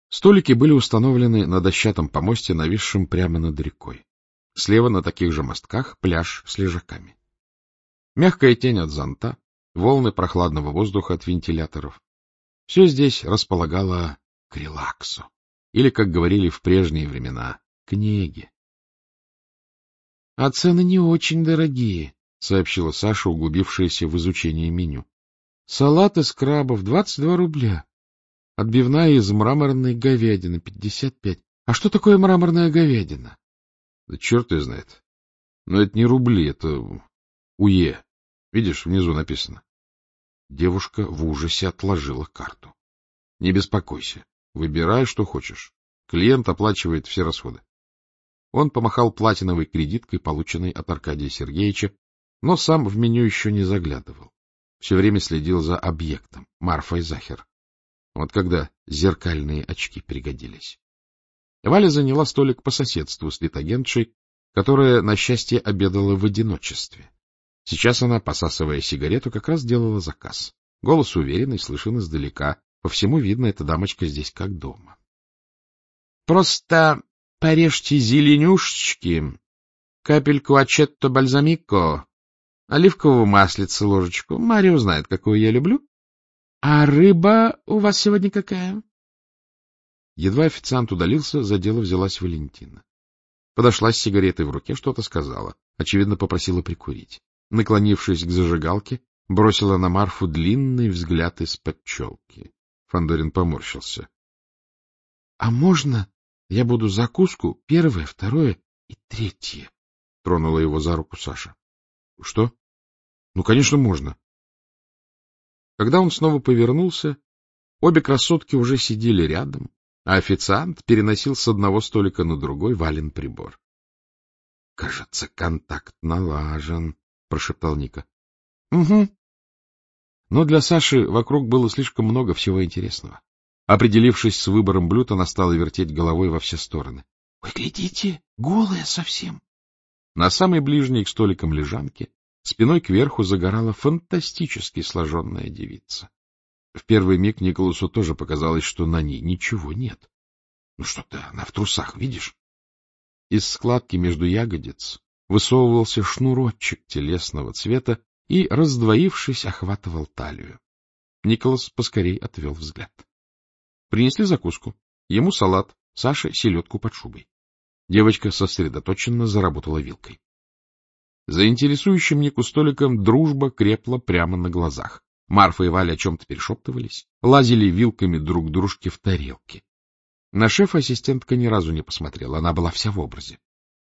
Столики были установлены на дощатом помосте, нависшем прямо над рекой. Слева на таких же мостках пляж с лежаками. Мягкая тень от зонта, волны прохладного воздуха от вентиляторов. Все здесь располагало к релаксу. Или, как говорили в прежние времена, к неге. — А цены не очень дорогие, — сообщила Саша, углубившаяся в изучение меню. — Салат из крабов — 22 рубля. Отбивная из мраморной говядины — 55. А что такое мраморная говядина? — Да черт ее знает. Но это не рубли, это УЕ. Видишь, внизу написано. Девушка в ужасе отложила карту. — Не беспокойся. Выбирай, что хочешь. Клиент оплачивает все расходы. Он помахал платиновой кредиткой, полученной от Аркадия Сергеевича, но сам в меню еще не заглядывал. Все время следил за объектом, Марфой Захер. Вот когда зеркальные очки пригодились. Валя заняла столик по соседству с литагентшей, которая, на счастье, обедала в одиночестве. Сейчас она, посасывая сигарету, как раз делала заказ. Голос уверенный, слышен издалека. По всему видно, эта дамочка здесь как дома. — Просто порежьте зеленюшечки, капельку ачетто бальзамико, оливкового маслица ложечку. Марио знает, какую я люблю. А рыба у вас сегодня какая? Едва официант удалился, за дело взялась Валентина. Подошла с сигаретой в руке, что-то сказала. Очевидно, попросила прикурить. Наклонившись к зажигалке, бросила на Марфу длинный взгляд из-под челки. Фандорин поморщился. — А можно я буду закуску первое, второе и третье? — тронула его за руку Саша. — Что? — Ну, конечно, можно. Когда он снова повернулся, обе красотки уже сидели рядом, а официант переносил с одного столика на другой Валин прибор. — Кажется, контакт налажен, — прошептал Ника. — Угу. Но для Саши вокруг было слишком много всего интересного. Определившись с выбором блюд, она стала вертеть головой во все стороны. — Вы глядите, голая совсем. На самой ближней к столикам лежанке спиной кверху загорала фантастически сложенная девица. В первый миг Николасу тоже показалось, что на ней ничего нет. Ну что ты, она в трусах, видишь? Из складки между ягодиц высовывался шнурочек телесного цвета и, раздвоившись, охватывал талию. Николас поскорей отвел взгляд. Принесли закуску. Ему салат, Саше селедку под шубой. Девочка сосредоточенно заработала вилкой. За интересующим Нику столиком дружба крепла прямо на глазах. Марфа и Валя о чем-то перешептывались, лазили вилками друг к дружке в тарелки. На шефа ассистентка ни разу не посмотрела, она была вся в образе.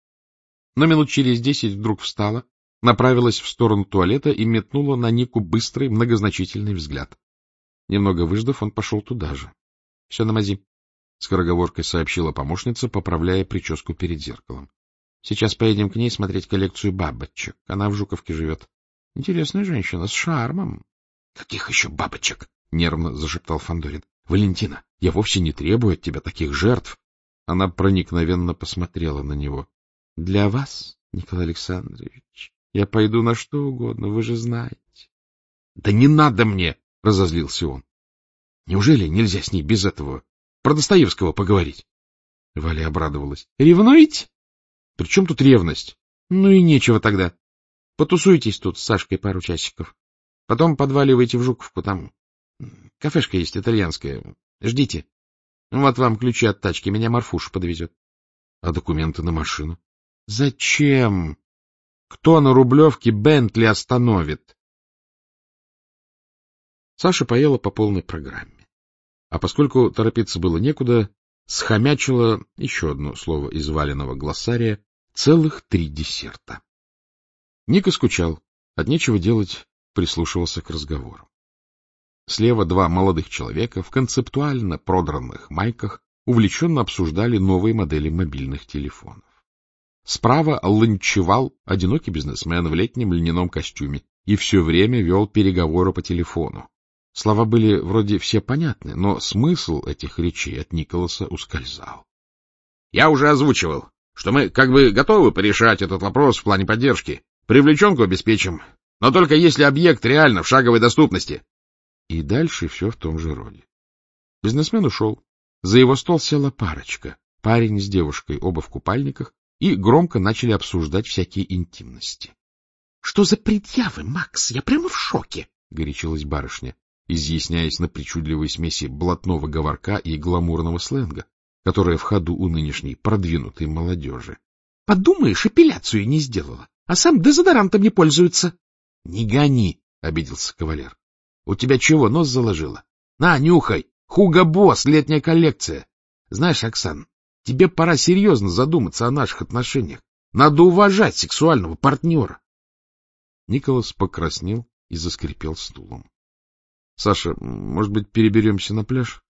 Но минут через 10 вдруг встала, направилась в сторону туалета и метнула на Нику быстрый, многозначительный взгляд. Немного выждав, он пошел туда же. — Все на мази, — скороговоркой сообщила помощница, поправляя прическу перед зеркалом. — Сейчас поедем к ней смотреть коллекцию бабочек. Она в Жуковке живет. Интересная женщина, с шармом. — Каких еще бабочек? — нервно зашептал Фандорин. — Валентина, я вовсе не требую от тебя таких жертв. Она проникновенно посмотрела на него. — Для вас, Николай Александрович, я пойду на что угодно, вы же знаете. — Да не надо мне! — разозлился он. — Неужели нельзя с ней без этого про Достоевского поговорить? Валя обрадовалась. — Ревнуете? — При чем тут ревность? — Ну и нечего тогда. Потусуйтесь тут с Сашкой пару часиков. Потом подваливайте в Жуковку, там кафешка есть итальянская. Ждите. Вот вам ключи от тачки, меня Марфуша подвезет. — А документы на машину? — Зачем? Кто на Рублевке Бентли остановит? Саша поела по полной программе. А поскольку торопиться было некуда, схомячила, еще одно слово из Валеного глоссария, целых 3 десерта. Ника скучал, от нечего делать прислушивался к разговору. Слева 2 молодых человека в концептуально продранных майках увлеченно обсуждали новые модели мобильных телефонов. Справа ланчевал одинокий бизнесмен в летнем льняном костюме и все время вел переговоры по телефону. Слова были вроде все понятны, но смысл этих речей от Николаса ускользал. — Я уже озвучивал, что мы как бы готовы порешать этот вопрос в плане поддержки. Привлеченку обеспечим, но только если объект реально в шаговой доступности. И дальше все в том же роде. Бизнесмен ушел. За его стол села парочка, парень с девушкой, оба в купальниках, и громко начали обсуждать всякие интимности. — Что за предъявы, Макс? Я прямо в шоке! — горячилась барышня, изъясняясь на причудливой смеси блатного говорка и гламурного сленга, которая в ходу у нынешней продвинутой молодежи. — Подумаешь, эпиляцию не сделала, а сам дезодорантом не пользуется. — Не гони, — обиделся кавалер. — У тебя чего, нос заложило? На, нюхай! Хуго Босс, летняя коллекция. Знаешь, Оксан, тебе пора серьезно задуматься о наших отношениях. Надо уважать сексуального партнера. Николас покраснел и заскрипел стулом. — Саша, может быть, переберемся на пляж?